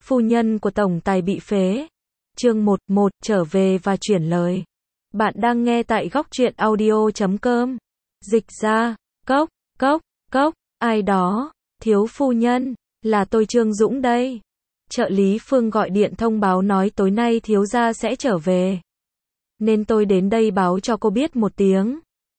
Phu nhân của tổng tài bị phế. Chương 11, trở về và chuyển lời. Bạn đang nghe tại góc truyện audio.com. Dịch ra, cốc, ai đó, thiếu phu nhân, là tôi Trương Dũng đây. Trợ lý Phương gọi điện thông báo nói tối nay thiếu gia sẽ trở về. Nên tôi đến đây báo cho cô biết một tiếng.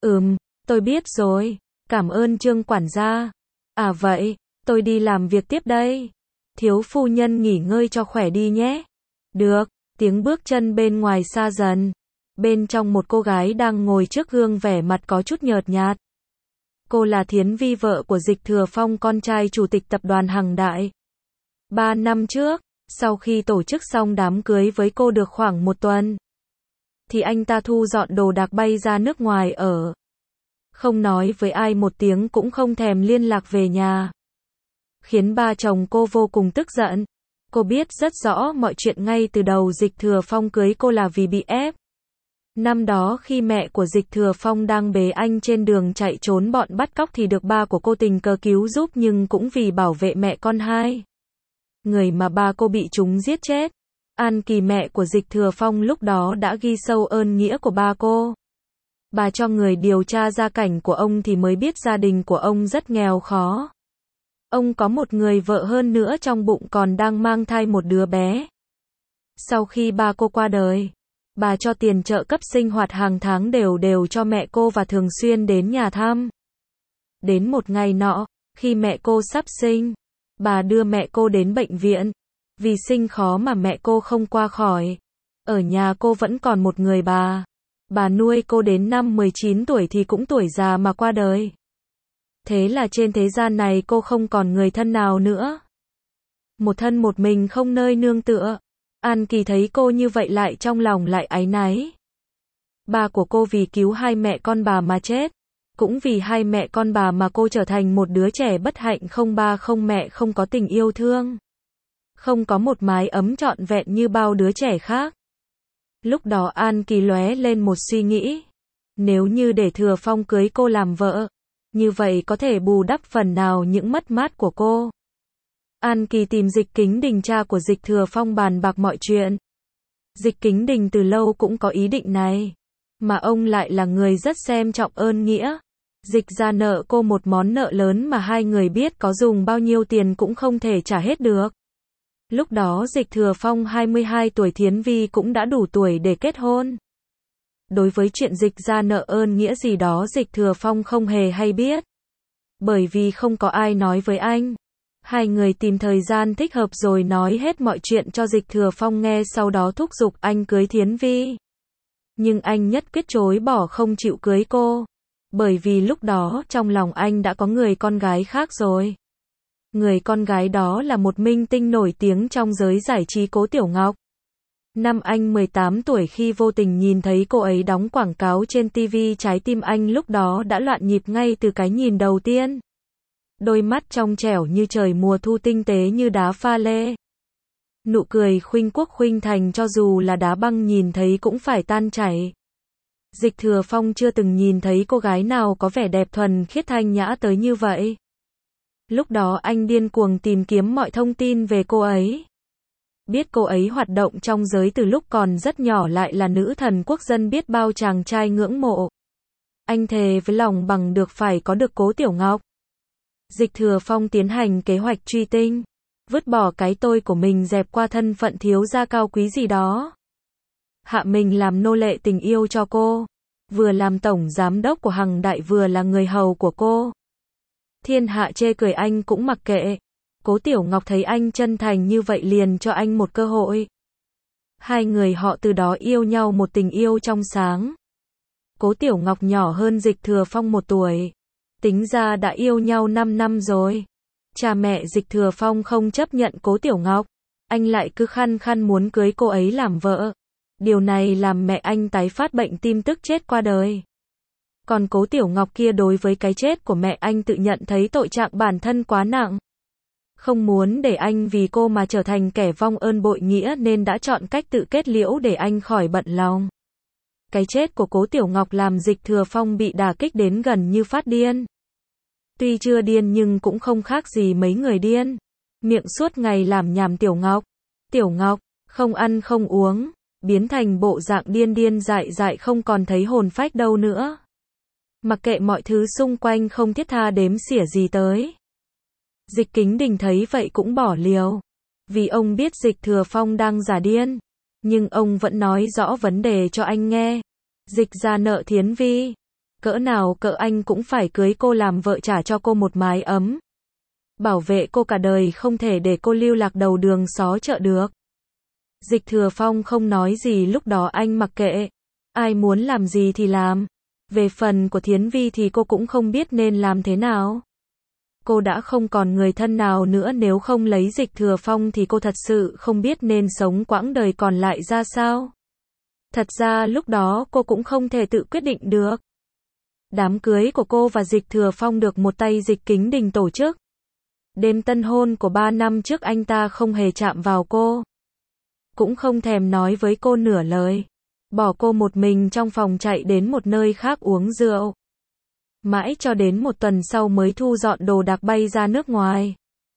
Tôi biết rồi, cảm ơn Trương quản gia. À vậy, tôi đi làm việc tiếp đây. Thiếu phu nhân nghỉ ngơi cho khỏe đi nhé. Được, tiếng bước chân bên ngoài xa dần. Bên trong một cô gái đang ngồi trước gương vẻ mặt có chút nhợt nhạt. Cô là Thiến Vi, vợ của Dịch Thừa Phong, con trai chủ tịch tập đoàn Hằng Đại. 3 năm trước, sau khi tổ chức xong đám cưới với cô được khoảng 1 tuần, thì anh ta thu dọn đồ đạc bay ra nước ngoài ở. Không nói với ai một tiếng, cũng không thèm liên lạc về nhà. Khiến ba chồng cô vô cùng tức giận. Cô biết rất rõ mọi chuyện ngay từ đầu Dịch Thừa Phong cưới cô là vì bị ép. Năm đó khi mẹ của Dịch Thừa Phong đang bế anh trên đường chạy trốn bọn bắt cóc thì được ba của cô tình cờ cứu giúp, nhưng cũng vì bảo vệ mẹ con hai người mà ba cô bị chúng giết chết. An Kỳ, mẹ của Dịch Thừa Phong, lúc đó đã ghi sâu ơn nghĩa của ba cô. Bà cho người điều tra gia cảnh của ông thì mới biết gia đình của ông rất nghèo khó. Ông có một người vợ, hơn nữa trong bụng còn đang mang thai một đứa bé. Sau khi ba cô qua đời, bà cho tiền trợ cấp sinh hoạt hàng tháng đều cho mẹ cô và thường xuyên đến nhà thăm. Đến một ngày nọ, khi mẹ cô sắp sinh, bà đưa mẹ cô đến bệnh viện. Vì sinh khó mà mẹ cô không qua khỏi. Ở nhà cô vẫn còn một người bà. Bà nuôi cô đến năm 19 tuổi thì cũng tuổi già mà qua đời. Thế là trên thế gian này cô không còn người thân nào nữa. Một thân một mình không nơi nương tựa. An Kỳ thấy cô như vậy lại trong lòng lại áy náy. Ba của cô vì cứu hai mẹ con bà mà chết. Cũng vì hai mẹ con bà mà cô trở thành một đứa trẻ bất hạnh, không ba không mẹ, không có tình yêu thương, không có một mái ấm trọn vẹn như bao đứa trẻ khác. Lúc đó An Kỳ lóe lên một suy nghĩ. Nếu như để Thừa Phong cưới cô làm vợ, như vậy có thể bù đắp phần nào những mất mát của cô. An Kỳ tìm Dịch Kính Đình, cha của Dịch Thừa Phong, bàn bạc mọi chuyện. Dịch Kính Đình từ lâu cũng có ý định này, mà ông lại là người rất xem trọng ơn nghĩa. Dịch ra nợ cô một món nợ lớn mà hai người biết có dùng bao nhiêu tiền cũng không thể trả hết được. Lúc đó Dịch Thừa Phong 22 tuổi, Thiến Vi cũng đã đủ tuổi để kết hôn. Đối với chuyện Dịch ra nợ ơn nghĩa gì đó, Dịch Thừa Phong không hề hay biết. Bởi vì không có ai nói với anh. Hai người tìm thời gian thích hợp rồi nói hết mọi chuyện cho Dịch Thừa Phong nghe, sau đó thúc giục anh cưới Thiến Vi. Nhưng anh nhất quyết chối bỏ, không chịu cưới cô. Bởi vì lúc đó trong lòng anh đã có người con gái khác rồi. Người con gái đó là một minh tinh nổi tiếng trong giới giải trí, Cố Tiểu Ngọc. Năm anh 18 tuổi, khi vô tình nhìn thấy cô ấy đóng quảng cáo trên TV, trái tim anh lúc đó đã loạn nhịp ngay từ cái nhìn đầu tiên. Đôi mắt trong trẻo như trời mùa thu, tinh tế như đá pha lê. Nụ cười khuynh quốc khuynh thành, cho dù là đá băng nhìn thấy cũng phải tan chảy. Dịch Thừa Phong chưa từng nhìn thấy cô gái nào có vẻ đẹp thuần khiết thanh nhã tới như vậy. Lúc đó anh điên cuồng tìm kiếm mọi thông tin về cô ấy. Biết cô ấy hoạt động trong giới từ lúc còn rất nhỏ, lại là nữ thần quốc dân biết bao chàng trai ngưỡng mộ. Anh thề với lòng bằng được phải có được Cố Tiểu Ngọc. Dịch Thừa Phong tiến hành kế hoạch truy tinh, vứt bỏ cái tôi của mình, dẹp qua thân phận thiếu gia cao quý gì đó. Hạ mình làm nô lệ tình yêu cho cô. Vừa làm tổng giám đốc của Hằng Đại, vừa là người hầu của cô. Thiên hạ chê cười anh cũng mặc kệ. Cố Tiểu Ngọc thấy anh chân thành như vậy liền cho anh một cơ hội. Hai người họ từ đó yêu nhau một tình yêu trong sáng. Cố Tiểu Ngọc nhỏ hơn Dịch Thừa Phong 1 tuổi. Tính ra đã yêu nhau 5 năm rồi. Cha mẹ Dịch Thừa Phong không chấp nhận Cố Tiểu Ngọc. Anh lại cứ khăng khăng muốn cưới cô ấy làm vợ. Điều này làm mẹ anh tái phát bệnh tim, tức chết qua đời. Còn Cố Tiểu Ngọc kia đối với cái chết của mẹ anh tự nhận thấy tội trạng bản thân quá nặng. Không muốn để anh vì cô mà trở thành kẻ vong ơn bội nghĩa, nên đã chọn cách tự kết liễu để anh khỏi bận lòng. Cái chết của Cố Tiểu Ngọc làm Dịch Thừa Phong bị đả kích đến gần như phát điên. Tuy chưa điên nhưng cũng không khác gì mấy người điên. Miệng suốt ngày làm nhảm Tiểu Ngọc, không ăn không uống, biến thành bộ dạng điên điên dại dại không còn thấy hồn phách đâu nữa. Mặc kệ mọi thứ xung quanh không thiết tha đếm xỉa gì tới. Dịch Kính Đình thấy vậy cũng bỏ liều. Vì ông biết Dịch Thừa Phong đang giả điên. Nhưng ông vẫn nói rõ vấn đề cho anh nghe. Dịch gia nợ Thiến Vi. Cỡ nào cỡ anh cũng phải cưới cô làm vợ trả cho cô một mái ấm. Bảo vệ cô cả đời không thể để cô lưu lạc đầu đường xó chợ được. Dịch Thừa Phong không nói gì lúc đó anh mặc kệ. Ai muốn làm gì thì làm. Về phần của Thiến Vi thì cô cũng không biết nên làm thế nào. Cô đã không còn người thân nào nữa, nếu không lấy Dịch Thừa Phong thì cô thật sự không biết nên sống quãng đời còn lại ra sao. Thật ra lúc đó cô cũng không thể tự quyết định được. Đám cưới của cô và Dịch Thừa Phong được một tay Dịch Kính Đình tổ chức. Đêm tân hôn của 3 năm trước anh ta không hề chạm vào cô. Cũng không thèm nói với cô nửa lời. Bỏ cô một mình trong phòng chạy đến một nơi khác uống rượu. Mãi cho đến một tuần sau mới thu dọn đồ đạc bay ra nước ngoài.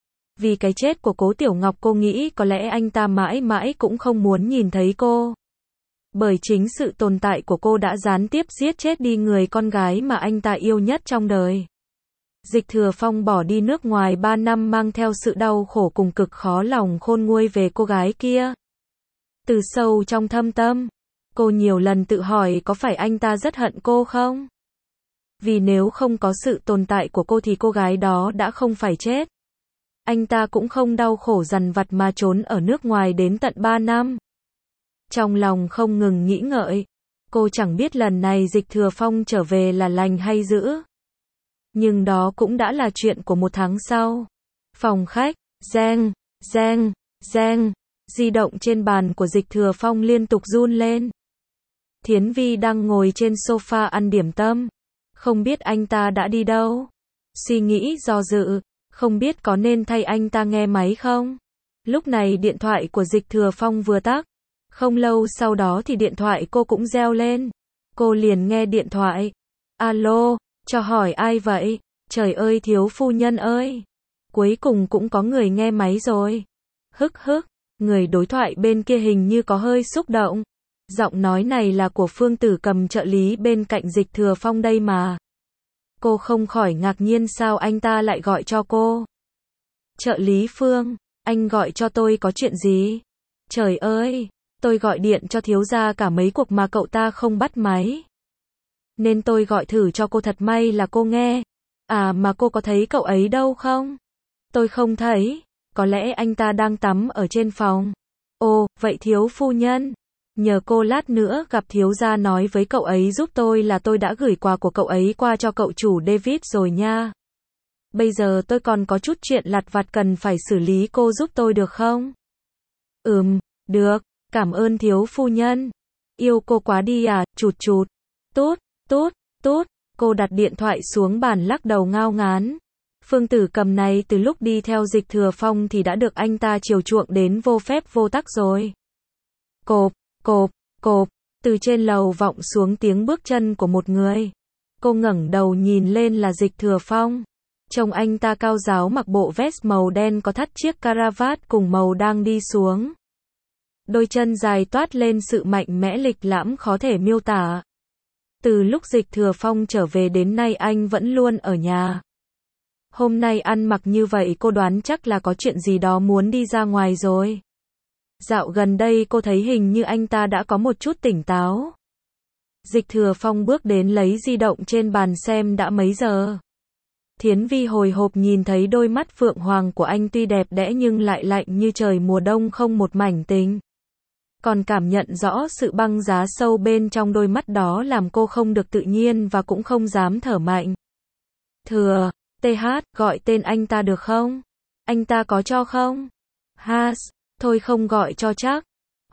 Vì cái chết của Cố Tiểu Ngọc cô nghĩ có lẽ anh ta mãi mãi cũng không muốn nhìn thấy cô. Bởi chính sự tồn tại của cô đã gián tiếp giết chết đi người con gái mà anh ta yêu nhất trong đời. Dịch Thừa Phong bỏ đi nước ngoài 3 năm mang theo sự đau khổ cùng cực khó lòng khôn nguôi về cô gái kia. Từ sâu trong thâm tâm, cô nhiều lần tự hỏi có phải anh ta rất hận cô không? Vì nếu không có sự tồn tại của cô thì cô gái đó đã không phải chết. Anh ta cũng không đau khổ dằn vặt mà trốn ở nước ngoài đến tận 3 năm. Trong lòng không ngừng nghĩ ngợi, cô chẳng biết lần này Dịch Thừa Phong trở về là lành hay dữ. Nhưng đó cũng đã là chuyện của 1 tháng sau. Phòng khách, reng, reng, reng, di động trên bàn của Dịch Thừa Phong liên tục run lên. Thiến Vi đang ngồi trên sofa ăn điểm tâm. Không biết anh ta đã đi đâu. Suy nghĩ do dự, không biết có nên thay anh ta nghe máy không. Lúc này điện thoại của Dịch Thừa Phong vừa tắt. Không lâu sau đó thì điện thoại cô cũng reo lên. Cô liền nghe điện thoại. Alo, cho hỏi ai vậy? Trời ơi thiếu phu nhân ơi. Cuối cùng cũng có người nghe máy rồi. Hức hức, người đối thoại bên kia hình như có hơi xúc động. Giọng nói này là của Phương Tử Cầm, trợ lý bên cạnh Dịch Thừa Phong đây mà. Cô không khỏi ngạc nhiên sao anh ta lại gọi cho cô. Trợ lý Phương, anh gọi cho tôi có chuyện gì? Trời ơi, tôi gọi điện cho thiếu gia cả mấy cuộc mà cậu ta không bắt máy. Nên tôi gọi thử cho cô, thật may là cô nghe. À mà cô có thấy cậu ấy đâu không? Tôi không thấy, có lẽ anh ta đang tắm ở trên phòng. Ồ, vậy thiếu phu nhân, nhờ cô lát nữa gặp thiếu gia nói với cậu ấy giúp tôi là tôi đã gửi quà của cậu ấy qua cho cậu chủ David rồi nha. Bây giờ tôi còn có chút chuyện lặt vặt cần phải xử lý, cô giúp tôi được không? Được, cảm ơn thiếu phu nhân. Yêu cô quá đi à, chụt chụt. Tút, tút, tút, cô đặt điện thoại xuống bàn lắc đầu ngao ngán. Phương Tử Cầm này từ lúc đi theo Dịch Thừa Phong thì đã được anh ta chiều chuộng đến vô phép vô tắc rồi. Cộp, cộp, cộp, từ trên lầu vọng xuống tiếng bước chân của một người. Cô ngẩng đầu nhìn lên là Dịch Thừa Phong. Trông anh ta cao ráo mặc bộ vest màu đen có thắt chiếc caravat cùng màu đang đi xuống. Đôi chân dài toát lên sự mạnh mẽ lịch lãm khó thể miêu tả. Từ lúc Dịch Thừa Phong trở về đến nay anh vẫn luôn ở nhà. Hôm nay ăn mặc như vậy cô đoán chắc là có chuyện gì đó muốn đi ra ngoài rồi. Dạo gần đây cô thấy hình như anh ta đã có một chút tỉnh táo. Dịch Thừa Phong bước đến lấy di động trên bàn xem đã mấy giờ. Thiến Vi hồi hộp nhìn thấy đôi mắt phượng hoàng của anh tuy đẹp đẽ nhưng lại lạnh như trời mùa đông không một mảnh tình. Còn cảm nhận rõ sự băng giá sâu bên trong đôi mắt đó làm cô không được tự nhiên và cũng không dám thở mạnh. Thừa, TH, gọi tên anh ta được không? Anh ta có cho không? Has, thôi không gọi cho chắc.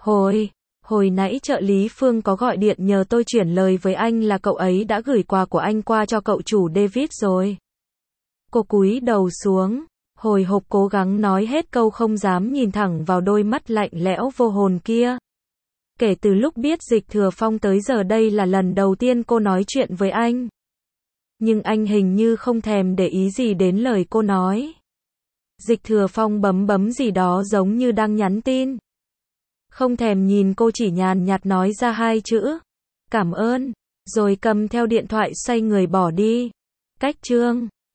Hồi nãy trợ lý Phương có gọi điện nhờ tôi chuyển lời với anh là cậu ấy đã gửi quà của anh qua cho cậu chủ David rồi. Cô cúi đầu xuống, hồi hộp cố gắng nói hết câu không dám nhìn thẳng vào đôi mắt lạnh lẽo vô hồn kia. Kể từ lúc biết Dịch Thừa Phong tới giờ đây là lần đầu tiên cô nói chuyện với anh. Nhưng anh hình như không thèm để ý gì đến lời cô nói. Dịch Thừa Phong bấm gì đó giống như đang nhắn tin. Không thèm nhìn cô, chỉ nhàn nhạt nói ra hai chữ. Cảm ơn. Rồi cầm theo điện thoại xoay người bỏ đi. Cách chương